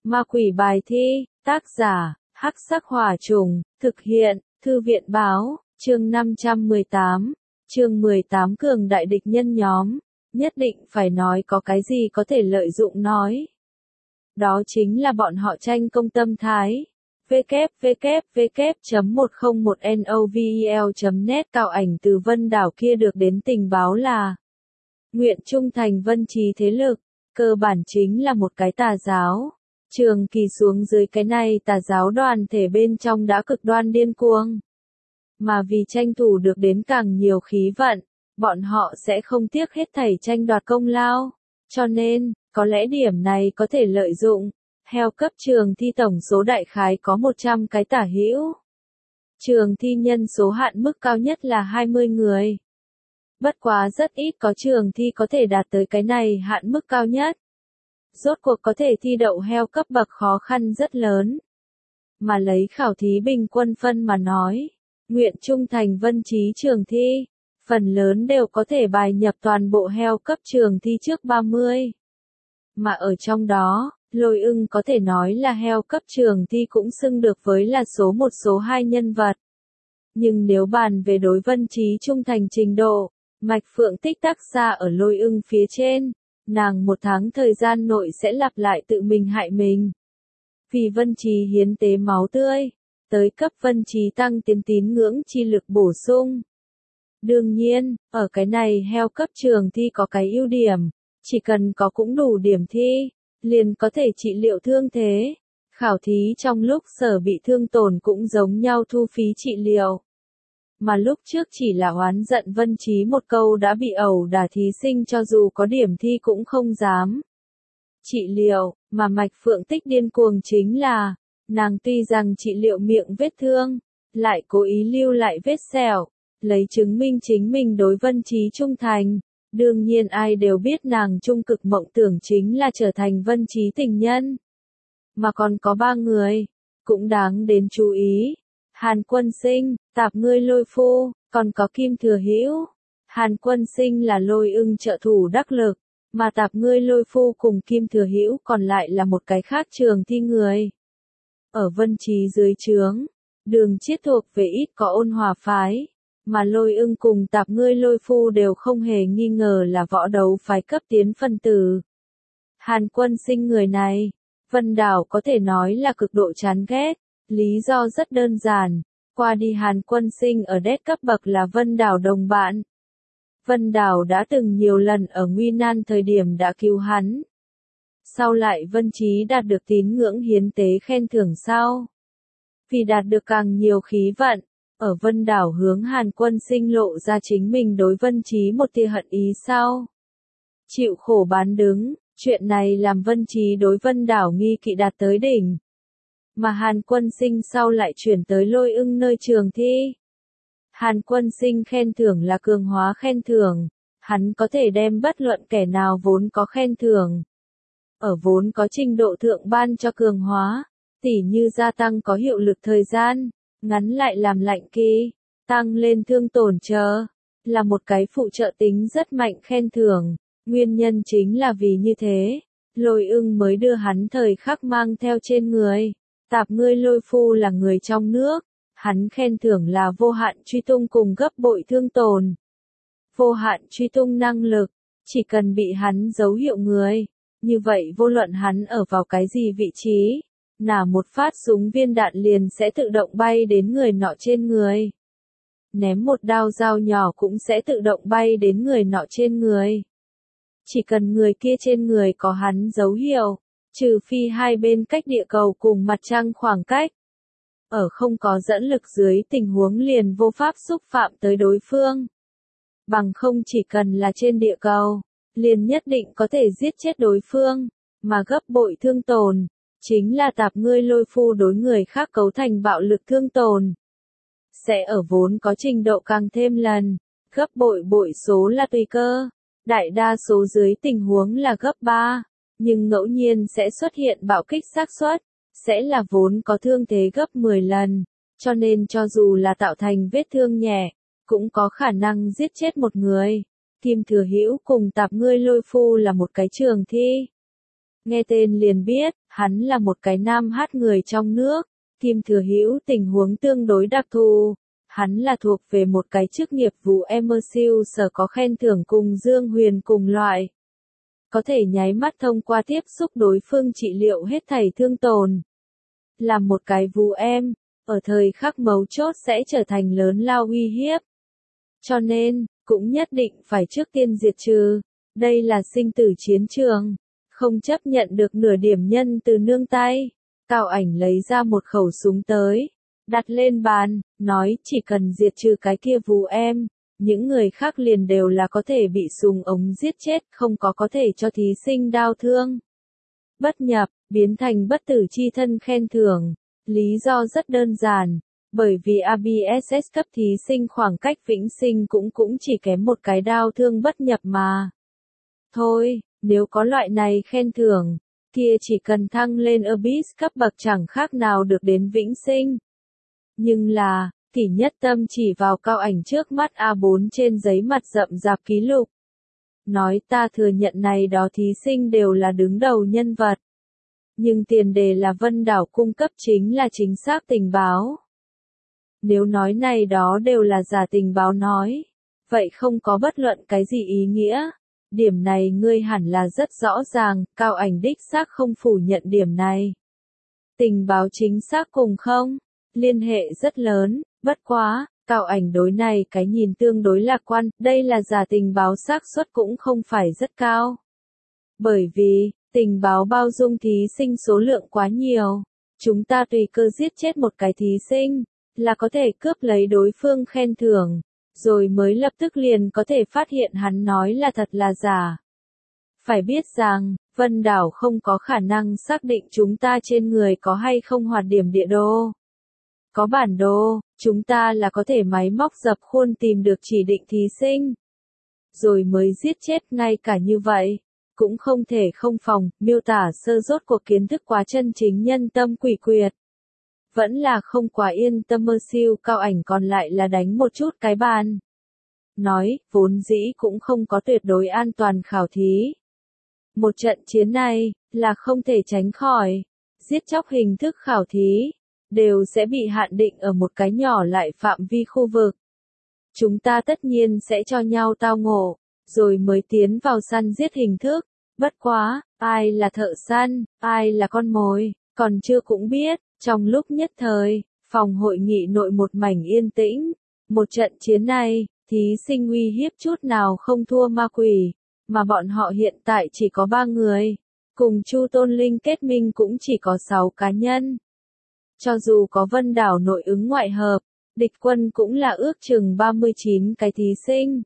Ma quỷ bài thi, tác giả, Hắc Sắc Hỏa Trùng, thực hiện, Thư viện báo, chương 518, chương 18 cường đại địch nhân nhóm, nhất định phải nói có cái gì có thể lợi dụng nói. Đó chính là bọn họ tranh công tâm thái. www.101novel.net Cao ảnh từ Vân Đảo kia được đến tình báo là nguyện trung thành Vân Trí thế lực, cơ bản chính là một cái tà giáo. Trường kỳ xuống dưới cái này tà giáo đoàn thể bên trong đã cực đoan điên cuồng. Mà vì tranh thủ được đến càng nhiều khí vận, bọn họ sẽ không tiếc hết thảy tranh đoạt công lao. Cho nên, có lẽ điểm này có thể lợi dụng. Heo cấp trường thi tổng số đại khái có 100 cái tả hữu. Trường thi nhân số hạn mức cao nhất là 20 người. Bất quá rất ít có trường thi có thể đạt tới cái này hạn mức cao nhất. Rốt cuộc có thể thi đậu heo cấp bậc khó khăn rất lớn. Mà lấy khảo thí bình quân phân mà nói, nguyện trung thành Vân Trí trường thi, phần lớn đều có thể bài nhập toàn bộ heo cấp trường thi trước 30. Mà ở trong đó, Lôi Ưng có thể nói là heo cấp trường thi cũng xưng được với là số 1 số 2 nhân vật. Nhưng nếu bàn về đối Vân Trí trung thành trình độ, Mạch Phượng Tích tắc xa ở Lôi Ưng phía trên, nàng 1 tháng thời gian nội sẽ lặp lại tự mình hại mình. Vì Vân Trí hiến tế máu tươi, tới cấp Vân Trí tăng tiến tín ngưỡng chi lực bổ sung. Đương nhiên, ở cái này heo cấp trường thi có cái ưu điểm, chỉ cần có cũng đủ điểm thi, liền có thể trị liệu thương thế. Khảo thí trong lúc sở bị thương tổn cũng giống nhau thu phí trị liệu. Mà lúc trước chỉ là oán giận Vân Trí một câu đã bị ẩu đả thí sinh cho dù có điểm thi cũng không dám trị liệu, mà Mạch Phượng Tích điên cuồng chính là, nàng tuy rằng trị liệu miệng vết thương, lại cố ý lưu lại vết sẹo, lấy chứng minh chính mình đối Vân Trí trung thành. Đương nhiên ai đều biết nàng trung cực mộng tưởng chính là trở thành Vân Trí tình nhân. Mà còn có 3 người, cũng đáng đến chú ý. Hàn Quân Sinh, Tạp Ngươi Lôi Phu, còn có Kim Thừa Hữu. Hàn Quân Sinh là Lôi Ưng trợ thủ đắc lực, mà Tạp Ngươi Lôi Phu cùng Kim Thừa Hữu còn lại là một cái khác trường thi người. Ở Vân Trí dưới trướng, Đường Chiết thuộc về ít có ôn hòa phái. Mà Lôi Ưng cùng Tạp Ngươi Lôi Phu đều không hề nghi ngờ là võ đấu phái cấp tiến phân tử. Hàn Quân Sinh người này, Vân Đảo có thể nói là cực độ chán ghét, lý do rất đơn giản, qua đi Hàn Quân Sinh ở đét cấp bậc là Vân Đảo đồng bạn. Vân Đảo đã từng nhiều lần ở nguy nan thời điểm đã cứu hắn. Sau lại Vân Trí đạt được tín ngưỡng hiến tế khen thưởng sau. Vì đạt được càng nhiều khí vận, ở Vân Đảo hướng Hàn Quân Sinh lộ ra chính mình đối Vân Trí một tia hận ý sau. Chịu khổ bán đứng, chuyện này làm Vân Trí đối Vân Đảo nghi kỵ đạt tới đỉnh. Mà Hàn Quân Sinh sau lại chuyển tới Lôi Ưng nơi trường thi. Hàn Quân Sinh khen thưởng là cường hóa khen thưởng, hắn có thể đem bất luận kẻ nào vốn có khen thưởng. Ở vốn có trình độ thượng ban cho cường hóa, tỉ như gia tăng có hiệu lực thời gian, ngắn lại làm lạnh kỳ, tăng lên thương tổn chờ, là một cái phụ trợ tính rất mạnh khen thưởng. Nguyên nhân chính là vì như thế, Lôi Ưng mới đưa hắn thời khắc mang theo trên người. Tạp Ngươi Lôi Phu là người trong nước, hắn khen thưởng là vô hạn truy tung cùng gấp bội thương tổn. Vô hạn truy tung năng lực, chỉ cần bị hắn dấu hiệu người, như vậy vô luận hắn ở vào cái gì vị trí, nả một phát súng viên đạn liền sẽ tự động bay đến người nọ trên người. Ném một đao dao nhỏ cũng sẽ tự động bay đến người nọ trên người. Chỉ cần người kia trên người có hắn dấu hiệu, trừ phi hai bên cách địa cầu cùng mặt trăng khoảng cách. Ở không có dẫn lực dưới tình huống liền vô pháp xúc phạm tới đối phương. Bằng không chỉ cần là trên địa cầu, liền nhất định có thể giết chết đối phương, mà gấp bội thương tổn, chính là Tạp Ngươi Lôi Phu đối người khác cấu thành bạo lực thương tổn. Sẽ ở vốn có trình độ càng thêm lần, gấp bội bội số là tùy cơ, đại đa số dưới tình huống là gấp 3. Nhưng ngẫu nhiên sẽ xuất hiện bạo kích xác suất, sẽ là vốn có thương thế gấp 10 lần, cho nên cho dù là tạo thành vết thương nhẹ, cũng có khả năng giết chết một người. Kim Thừa Hữu cùng Tạp Ngươi Lôi Phu là một cái trường thi. Nghe tên liền biết, hắn là một cái nam hát người trong nước. Kim Thừa Hữu tình huống tương đối đặc thù. Hắn là thuộc về một cái chức nghiệp vụ MCU sở có khen thưởng cùng Dương Huyền cùng loại. Có thể nháy mắt thông qua tiếp xúc đối phương trị liệu hết thảy thương tổn. Làm một cái vụ em, ở thời khắc mấu chốt sẽ trở thành lớn lao uy hiếp. Cho nên, cũng nhất định phải trước tiên diệt trừ. Đây là sinh tử chiến trường. Không chấp nhận được nửa điểm nhân từ nương tay. Cao Ảnh lấy ra một khẩu súng tới. Đặt lên bàn, nói chỉ cần diệt trừ cái kia vụ em. Những người khác liền đều là có thể bị súng ống giết chết, không có thể cho thí sinh đau thương. Bất nhập, biến thành bất tử chi thân khen thưởng. Lý do rất đơn giản. Bởi vì ABSS cấp thí sinh khoảng cách vĩnh sinh cũng chỉ kém một cái đau thương bất nhập mà. Thôi, nếu có loại này khen thưởng, kia chỉ cần thăng lên Abyss cấp bậc chẳng khác nào được đến vĩnh sinh. Nhưng là, Kỷ Nhất Tâm chỉ vào Cao Ảnh trước mắt A4 trên giấy mặt rậm rạp ký lục. Nói ta thừa nhận này đó thí sinh đều là đứng đầu nhân vật. Nhưng tiền đề là Vân Đảo cung cấp chính là chính xác tình báo. Nếu nói này đó đều là giả tình báo nói, vậy không có bất luận cái gì ý nghĩa. Điểm này ngươi hẳn là rất rõ ràng, Cao Ảnh đích xác không phủ nhận điểm này. Tình báo chính xác cùng không? Liên hệ rất lớn, bất quá, Cao Ảnh đối này cái nhìn tương đối lạc quan, đây là giả tình báo xác suất cũng không phải rất cao. Bởi vì, tình báo bao dung thí sinh số lượng quá nhiều, chúng ta tùy cơ giết chết một cái thí sinh, là có thể cướp lấy đối phương khen thưởng, rồi mới lập tức liền có thể phát hiện hắn nói là thật là giả. Phải biết rằng, Vân Đảo không có khả năng xác định chúng ta trên người có hay không hoạt điểm địa đồ. Có bản đồ, chúng ta là có thể máy móc dập khuôn tìm được chỉ định thí sinh. Rồi mới giết chết ngay cả như vậy. Cũng không thể không phòng, miêu tả sơ rốt cuộc kiến thức quá chân chính nhân tâm quỷ quyệt. Vẫn là không quá yên tâm mơ siêu Cao Ảnh còn lại là đánh một chút cái bàn. Nói, vốn dĩ cũng không có tuyệt đối an toàn khảo thí. Một trận chiến này, là không thể tránh khỏi. Giết chóc hình thức khảo thí, đều sẽ bị hạn định ở một cái nhỏ lại phạm vi khu vực. Chúng ta tất nhiên sẽ cho nhau tao ngộ, rồi mới tiến vào săn giết hình thức. Bất quá, ai là thợ săn, ai là con mồi, còn chưa cũng biết. Trong lúc nhất thời, phòng hội nghị nội một mảnh yên tĩnh. Một trận chiến này, thí sinh uy hiếp chút nào không thua ma quỷ, mà bọn họ hiện tại chỉ có 3 người. Cùng Chu Tôn Linh kết minh cũng chỉ có 6 cá nhân. Cho dù có Vân Đảo nội ứng ngoại hợp, địch quân cũng là ước chừng 39 cái thí sinh.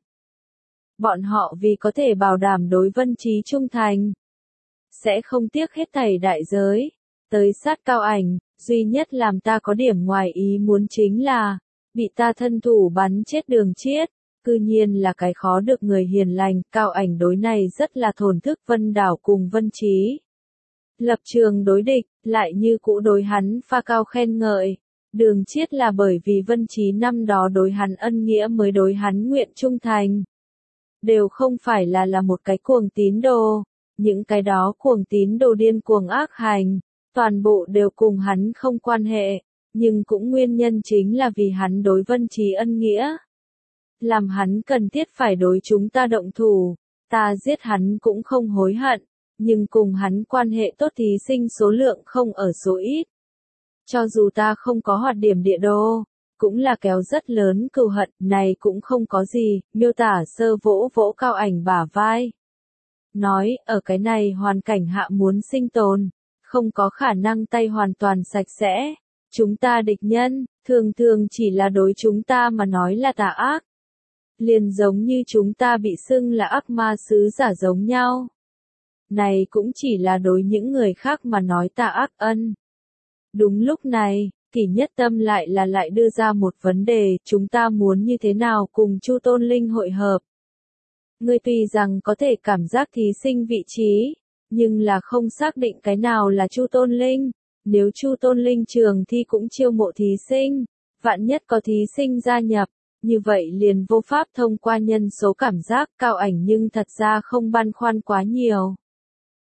Bọn họ vì có thể bảo đảm đối Vân Trí trung thành, sẽ không tiếc hết thảy đại giới, tới sát Cao Ảnh. Duy nhất làm ta có điểm ngoài ý muốn chính là, bị ta thân thủ bắn chết Đường Chiết, cư nhiên là cái khó được người hiền lành. Cao Ảnh đối này rất là thổn thức. Vân Đảo cùng Vân Trí lập trường đối địch, lại như cũ đối hắn pha cao khen ngợi. Đường Chiết là bởi vì Vân Trí năm đó đối hắn ân nghĩa mới đối hắn nguyện trung thành. Đều không phải là một cái cuồng tín đồ, những cái đó cuồng tín đồ điên cuồng ác hành. Toàn bộ đều cùng hắn không quan hệ, nhưng cũng nguyên nhân chính là vì hắn đối Vân Trí ân nghĩa. Làm hắn cần thiết phải đối chúng ta động thủ, ta giết hắn cũng không hối hận, nhưng cùng hắn quan hệ tốt thí sinh số lượng không ở số ít. Cho dù ta không có hoạt điểm địa đồ, cũng là kéo rất lớn cừu hận, này cũng không có gì, miêu tả sơ vỗ vỗ Cao Ảnh bả vai. Nói, ở cái này hoàn cảnh hạ muốn sinh tồn. Không có khả năng tay hoàn toàn sạch sẽ. Chúng ta địch nhân, thường thường chỉ là đối chúng ta mà nói là tà ác. Liền giống như chúng ta bị xưng là ác ma sứ giả giống nhau. Này cũng chỉ là đối những người khác mà nói tà ác ân. Đúng lúc này, Kỷ Nhất Tâm lại đưa ra một vấn đề, chúng ta muốn như thế nào cùng Chu Tôn Linh hội hợp. Ngươi tuy rằng có thể cảm giác thí sinh vị trí, nhưng là không xác định cái nào là Chu Tôn Linh. Nếu Chu Tôn Linh trường thi cũng chiêu mộ thí sinh, vạn nhất có thí sinh gia nhập, như vậy liền vô pháp thông qua nhân số cảm giác. Cao Ảnh nhưng thật ra không băn khoăn quá nhiều.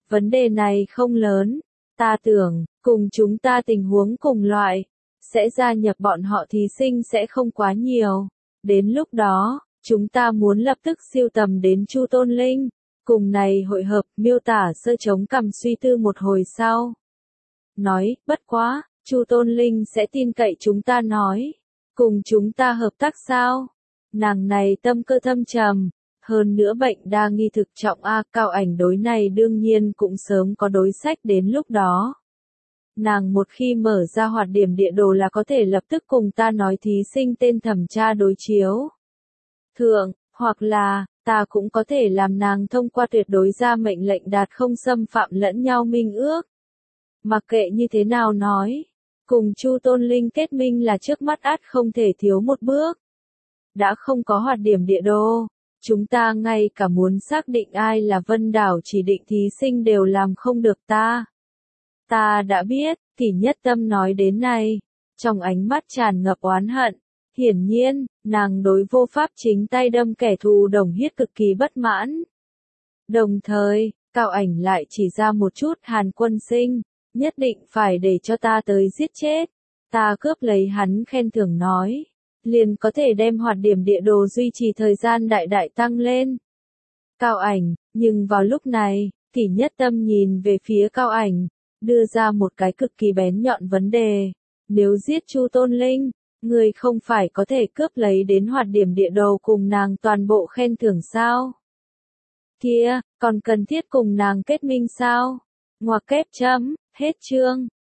vấn đề này không lớn. Ta tưởng, cùng chúng ta tình huống cùng loại, sẽ gia nhập bọn họ thí sinh sẽ không quá nhiều. Đến lúc đó, chúng ta muốn lập tức siêu tầm đến Chu Tôn Linh. Cùng này hội hợp, miêu tả sơ chống cằm suy tư một hồi sau. Nói, bất quá, Chu Tôn Linh sẽ tin cậy chúng ta nói. Cùng chúng ta hợp tác sao? Nàng này tâm cơ thâm trầm. Hơn nữa bệnh đa nghi thực trọng Cao Ảnh đối này đương nhiên cũng sớm có đối sách đến lúc đó. Nàng một khi mở ra hoạt điểm địa đồ là có thể lập tức cùng ta nói thí sinh tên thẩm tra đối chiếu. Thượng, hoặc là, ta cũng có thể làm nàng thông qua tuyệt đối ra mệnh lệnh đạt không xâm phạm lẫn nhau minh ước. Mặc kệ như thế nào nói, cùng Chu Tôn Linh kết minh là trước mắt ắt không thể thiếu một bước. Đã không có hoạt điểm địa đồ, chúng ta ngay cả muốn xác định ai là Vân Đảo chỉ định thí sinh đều làm không được ta. Ta đã biết, Kỷ Nhất Tâm nói đến này, trong ánh mắt tràn ngập oán hận. Hiển nhiên, nàng đối vô pháp chính tay đâm kẻ thù Đồng Hiết cực kỳ bất mãn. Đồng thời, Cao Ảnh lại chỉ ra một chút Hàn Quân Sinh, nhất định phải để cho ta tới giết chết. Ta cướp lấy hắn khen thưởng nói, liền có thể đem hoạt điểm địa đồ duy trì thời gian đại đại tăng lên. Cao Ảnh, nhưng vào lúc này, Kỷ Nhất Tâm nhìn về phía Cao Ảnh, đưa ra một cái cực kỳ bén nhọn vấn đề. Nếu giết Chu Tôn Linh, người không phải có thể cướp lấy đến hoạt điểm địa đồ cùng nàng toàn bộ khen thưởng sao? Kia, còn cần thiết cùng nàng kết minh sao? Ngoặc kép chấm, hết chương.